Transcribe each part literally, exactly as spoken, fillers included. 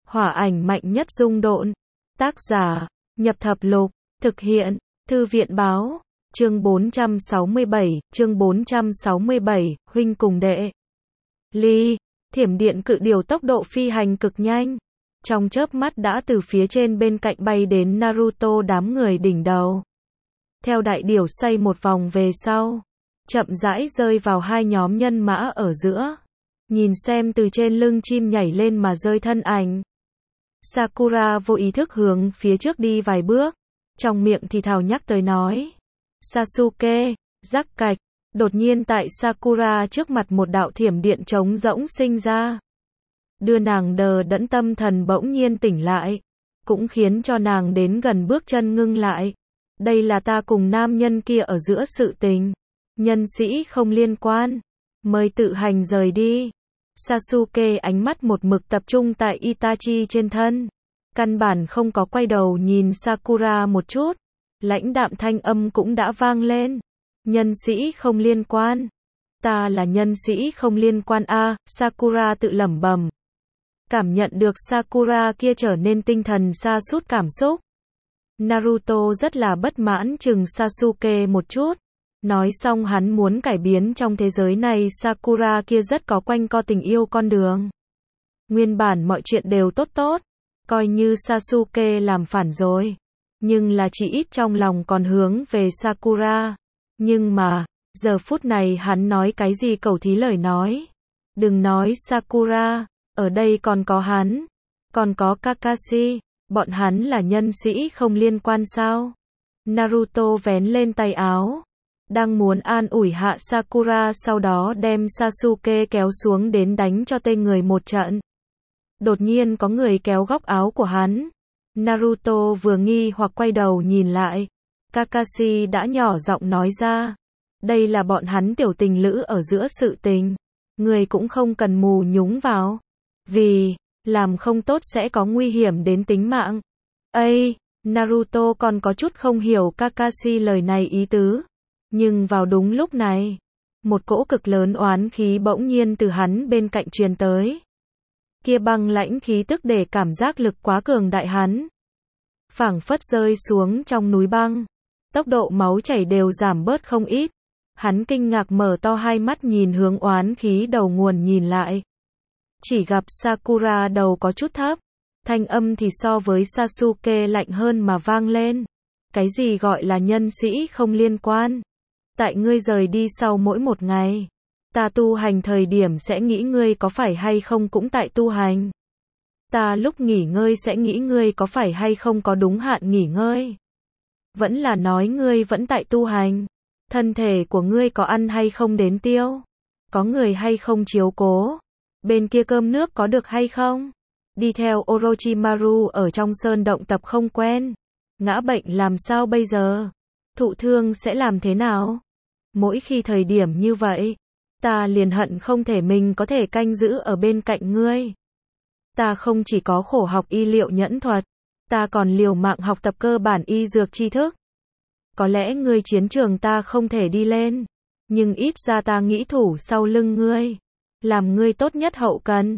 Hỏa ảnh mạnh nhất dung độn. Tác giả, Nhập Thập Lục. Thực hiện, Thư viện báo. Chương bốn trăm sáu mươi bảy, chương bốn trăm sáu mươi bảy, huynh cùng đệ. Ly, thiểm điện cự điểu tốc độ phi hành cực nhanh. Trong chớp mắt đã từ phía trên bên cạnh bay đến Naruto đám người đỉnh đầu. Theo đại điểu xoay một vòng về sau, chậm rãi rơi vào hai nhóm nhân mã ở giữa. Nhìn xem từ trên lưng chim nhảy lên mà rơi thân ảnh. Sakura vô ý thức hướng phía trước đi vài bước, trong miệng thì thào nhắc tới nói. Sasuke, rắc cạch, đột nhiên tại Sakura trước mặt một đạo thiểm điện trống rỗng sinh ra. Đưa nàng đờ đẫn tâm thần bỗng nhiên tỉnh lại, cũng khiến cho nàng đến gần bước chân ngưng lại. Đây là ta cùng nam nhân kia ở giữa sự tình. Nhân sĩ không liên quan. Mời tự hành rời đi. Sasuke ánh mắt một mực tập trung tại Itachi trên thân. Căn bản không có quay đầu nhìn Sakura một chút. Lãnh đạm thanh âm cũng đã vang lên. Nhân sĩ không liên quan. Ta là nhân sĩ không liên quan a, à, Sakura tự lẩm bẩm. Cảm nhận được Sakura kia trở nên tinh thần sa sút cảm xúc. Naruto rất là bất mãn chừng Sasuke một chút. Nói xong hắn muốn cải biến trong thế giới này Sakura kia rất có quanh co tình yêu con đường. Nguyên bản mọi chuyện đều tốt tốt. Coi như Sasuke làm phản rồi. Nhưng là chỉ ít trong lòng còn hướng về Sakura. Nhưng mà, giờ phút này hắn nói cái gì cầu thí lời nói. Đừng nói Sakura, ở đây còn có hắn. Còn có Kakashi, bọn hắn là nhân sĩ không liên quan sao. Naruto vén lên tay áo. Đang muốn an ủi hạ Sakura sau đó đem Sasuke kéo xuống đến đánh cho tê người một trận. Đột nhiên có người kéo góc áo của hắn. Naruto vừa nghi hoặc quay đầu nhìn lại. Kakashi đã nhỏ giọng nói ra. Đây là bọn hắn tiểu tình lữ ở giữa sự tình. Người cũng không cần mù nhúng vào. Vì, làm không tốt sẽ có nguy hiểm đến tính mạng. Ây, Naruto còn có chút không hiểu Kakashi lời này ý tứ. Nhưng vào đúng lúc này, một cỗ cực lớn oán khí bỗng nhiên từ hắn bên cạnh truyền tới. Kia băng lãnh khí tức để cảm giác lực quá cường đại hắn. Phảng phất rơi xuống trong núi băng. Tốc độ máu chảy đều giảm bớt không ít. Hắn kinh ngạc mở to hai mắt nhìn hướng oán khí đầu nguồn nhìn lại. Chỉ gặp Sakura đầu có chút thấp. Thanh âm thì so với Sasuke lạnh hơn mà vang lên. Cái gì gọi là nhân sĩ không liên quan. Tại ngươi rời đi sau mỗi một ngày. Ta tu hành thời điểm sẽ nghĩ ngươi có phải hay không cũng tại tu hành. Ta lúc nghỉ ngơi sẽ nghĩ ngươi có phải hay không có đúng hạn nghỉ ngơi. Vẫn là nói ngươi vẫn tại tu hành. Thân thể của ngươi có ăn hay không đến tiêu. Có người hay không chiếu cố. Bên kia cơm nước có được hay không. Đi theo Orochimaru ở trong sơn động tập không quen. Ngã bệnh làm sao bây giờ. Thụ thương sẽ làm thế nào. Mỗi khi thời điểm như vậy, ta liền hận không thể mình có thể canh giữ ở bên cạnh ngươi. Ta không chỉ có khổ học y liệu nhẫn thuật, ta còn liều mạng học tập cơ bản y dược tri thức. Có lẽ ngươi chiến trường ta không thể đi lên, nhưng ít ra ta nghĩ thủ sau lưng ngươi, làm ngươi tốt nhất hậu cần.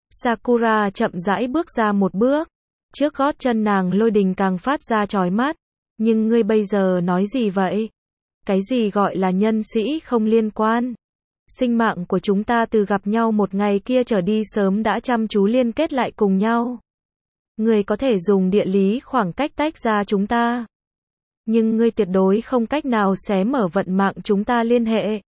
Sakura chậm rãi bước ra một bước, trước gót chân nàng lôi đình càng phát ra chói mắt. Nhưng ngươi bây giờ nói gì vậy? Cái gì gọi là nhân sĩ không liên quan? Sinh mạng của chúng ta từ gặp nhau một ngày kia trở đi sớm đã chăm chú liên kết lại cùng nhau. Ngươi có thể dùng địa lý khoảng cách tách ra chúng ta. Nhưng ngươi tuyệt đối không cách nào xé mở vận mạng chúng ta liên hệ.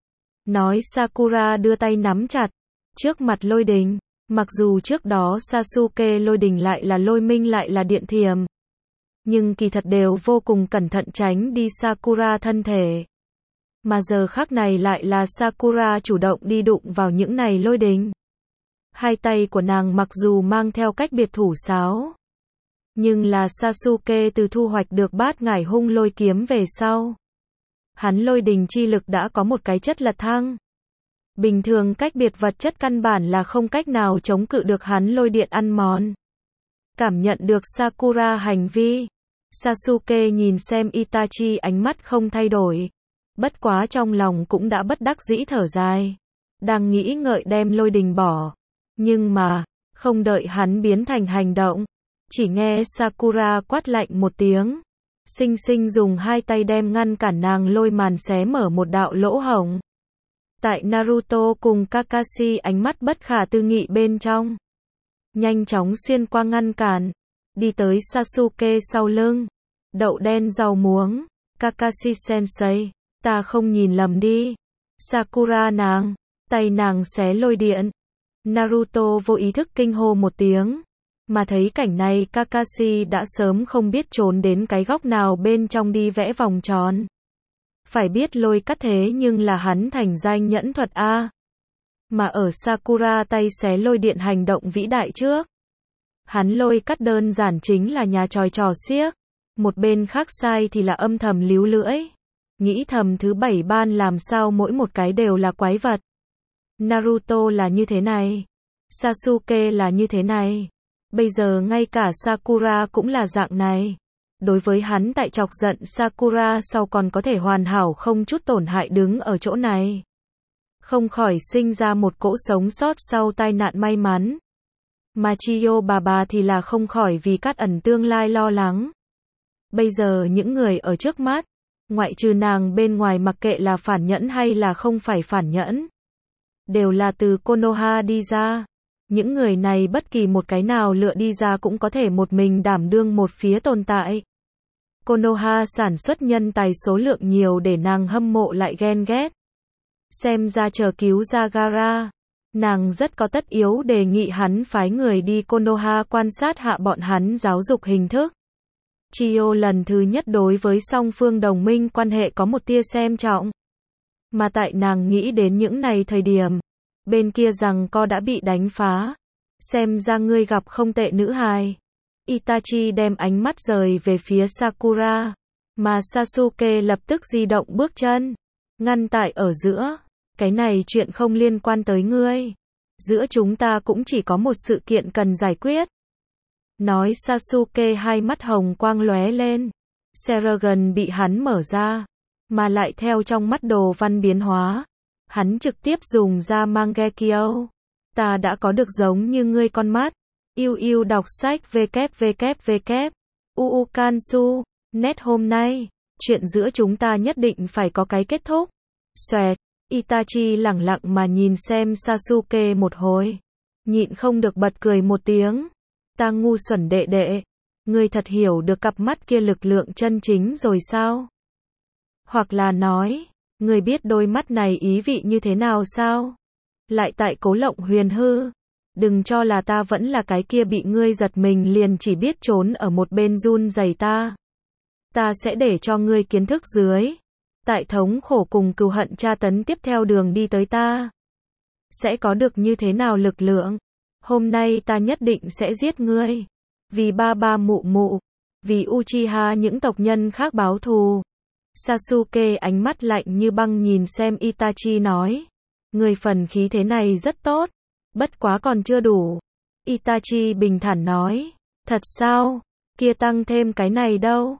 Nói Sakura đưa tay nắm chặt. Trước mặt lôi đình. Mặc dù trước đó Sasuke lôi đình lại là lôi minh lại là điện thiềm. Nhưng kỳ thật đều vô cùng cẩn thận tránh đi Sakura thân thể. Mà giờ khắc này lại là Sakura chủ động đi đụng vào những này lôi đình. Hai tay của nàng mặc dù mang theo cách biệt thủ sáo. Nhưng là Sasuke từ thu hoạch được bát ngải hung lôi kiếm về sau. Hắn lôi đình chi lực đã có một cái chất lật thăng. Bình thường cách biệt vật chất căn bản là không cách nào chống cự được hắn lôi điện ăn mòn. Cảm nhận được Sakura hành vi. Sasuke nhìn xem Itachi ánh mắt không thay đổi. Bất quá trong lòng cũng đã bất đắc dĩ thở dài. Đang nghĩ ngợi đem lôi đình bỏ. Nhưng mà, Không đợi hắn biến thành hành động, chỉ nghe Sakura quát lạnh một tiếng, xinh xinh dùng hai tay đem ngăn cản nàng lôi màn xé mở một đạo lỗ hổng. Tại Naruto cùng Kakashi ánh mắt bất khả tư nghị bên trong, nhanh chóng xuyên qua ngăn cản, đi tới Sasuke sau lưng. Đậu đen rau muống, Kakashi sensei, ta không nhìn lầm đi. Sakura nàng, tay nàng xé lôi điện. Naruto vô ý thức kinh hô một tiếng, mà thấy cảnh này Kakashi đã sớm không biết trốn đến cái góc nào bên trong đi vẽ vòng tròn. Phải biết lôi cắt thế nhưng là hắn thành danh nhẫn thuật A. Mà ở Sakura tay xé lôi điện hành động vĩ đại trước, hắn lôi cắt đơn giản chính là nhà tròi trò xiếc. Một bên khác sai thì là âm thầm líu lưỡi, nghĩ thầm thứ bảy ban làm sao mỗi một cái đều là quái vật. Naruto là như thế này, Sasuke là như thế này, bây giờ ngay cả Sakura cũng là dạng này. Đối với hắn tại chọc giận Sakura sau còn có thể hoàn hảo không chút tổn hại đứng ở chỗ này, không khỏi sinh ra một cỗ sống sót sau tai nạn may mắn. Mà Chiyo bà bà thì là không khỏi vì Cát Ẩn tương lai lo lắng. Bây giờ những người ở trước mắt, ngoại trừ nàng bên ngoài mặc kệ là phản nhẫn hay là không phải phản nhẫn, đều là từ Konoha đi ra. Những người này bất kỳ một cái nào lựa đi ra cũng có thể một mình đảm đương một phía tồn tại. Konoha sản xuất nhân tài số lượng nhiều để nàng hâm mộ lại ghen ghét. Xem ra chờ cứu ra Gaara, nàng rất có tất yếu đề nghị hắn phái người đi Konoha quan sát hạ bọn hắn giáo dục hình thức. Chiyo lần thứ nhất đối với song phương đồng minh quan hệ có một tia xem trọng. Mà tại nàng nghĩ đến những này thời điểm, bên kia rằng co đã bị đánh phá. Xem ra ngươi gặp không tệ nữ hài. Itachi đem ánh mắt rời về phía Sakura, mà Sasuke lập tức di động bước chân, ngăn tại ở giữa. Cái này chuyện không liên quan tới ngươi. Giữa chúng ta cũng chỉ có một sự kiện cần giải quyết. Nói Sasuke hai mắt hồng quang lóe lên. Sharingan bị hắn mở ra, mà lại theo trong mắt đồ văn biến hóa. Hắn trực tiếp dùng ra Mangekyo. Ta đã có được giống như ngươi con mắt. Yêu yêu đọc sách www. Uukansu. Net hôm nay, chuyện giữa chúng ta nhất định phải có cái kết thúc. Xoẹt. Itachi lẳng lặng mà nhìn xem Sasuke một hồi, nhịn không được bật cười một tiếng. Ta ngu xuẩn đệ đệ, ngươi thật hiểu được cặp mắt kia lực lượng chân chính rồi sao? Hoặc là nói, ngươi biết đôi mắt này ý vị như thế nào sao? Lại tại Cố Lộng Huyền hư, đừng cho là ta vẫn là cái kia bị ngươi giật mình liền chỉ biết trốn ở một bên run rẩy ta. Ta sẽ để cho ngươi kiến thức dưới. Tại thống khổ cùng cừu hận tra tấn tiếp theo đường đi tới ta, sẽ có được như thế nào lực lượng. Hôm nay ta nhất định sẽ giết ngươi, vì ba ba mụ mụ, vì Uchiha những tộc nhân khác báo thù. Sasuke ánh mắt lạnh như băng nhìn xem Itachi nói, người phần khí thế này rất tốt, bất quá còn chưa đủ. Itachi bình thản nói, thật sao, kia tăng thêm cái này đâu.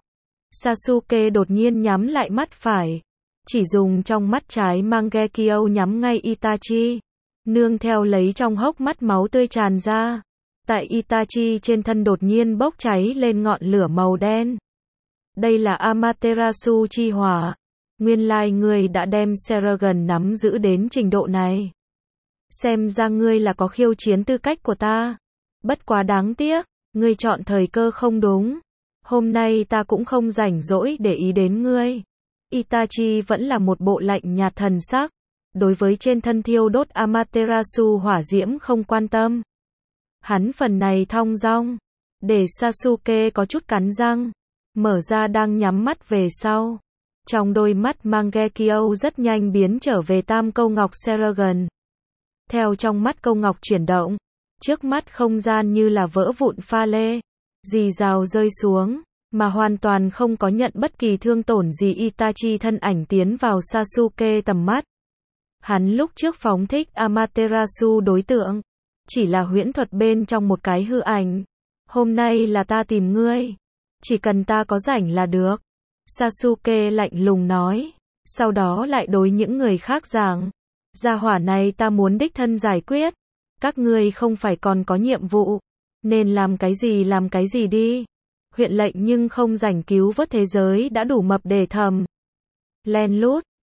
Sasuke đột nhiên nhắm lại mắt phải, chỉ dùng trong mắt trái Mangekyo nhắm ngay Itachi, nương theo lấy trong hốc mắt máu tươi tràn ra. Tại Itachi trên thân đột nhiên bốc cháy lên ngọn lửa màu đen. Đây là Amaterasu chi hỏa. Nguyên lai ngươi đã đem Sharingan nắm giữ đến trình độ này. Xem ra ngươi là có khiêu chiến tư cách của ta. Bất quá đáng tiếc, ngươi chọn thời cơ không đúng. Hôm nay ta cũng không rảnh rỗi để ý đến ngươi. Itachi vẫn là một bộ lạnh nhạt thần sắc, đối với trên thân thiêu đốt Amaterasu hỏa diễm không quan tâm. Hắn phần này thong dong, để Sasuke có chút cắn răng, mở ra đang nhắm mắt về sau. Trong đôi mắt Mangekyo rất nhanh biến trở về tam câu ngọc Sharingan. Theo trong mắt câu ngọc chuyển động, trước mắt không gian như là vỡ vụn pha lê, rì rào rơi xuống, mà hoàn toàn không có nhận bất kỳ thương tổn gì. Itachi thân ảnh tiến vào Sasuke tầm mắt. Hắn lúc trước phóng thích Amaterasu đối tượng, chỉ là huyễn thuật bên trong một cái hư ảnh. Hôm nay là ta tìm ngươi, chỉ cần ta có rảnh là được. Sasuke lạnh lùng nói, sau đó lại đối những người khác giảng, gia hỏa này ta muốn đích thân giải quyết. Các ngươi không phải còn có nhiệm vụ, nên làm cái gì làm cái gì đi. Huyện lệnh nhưng không rảnh cứu vớt thế giới đã đủ mập để thầm. Len lút,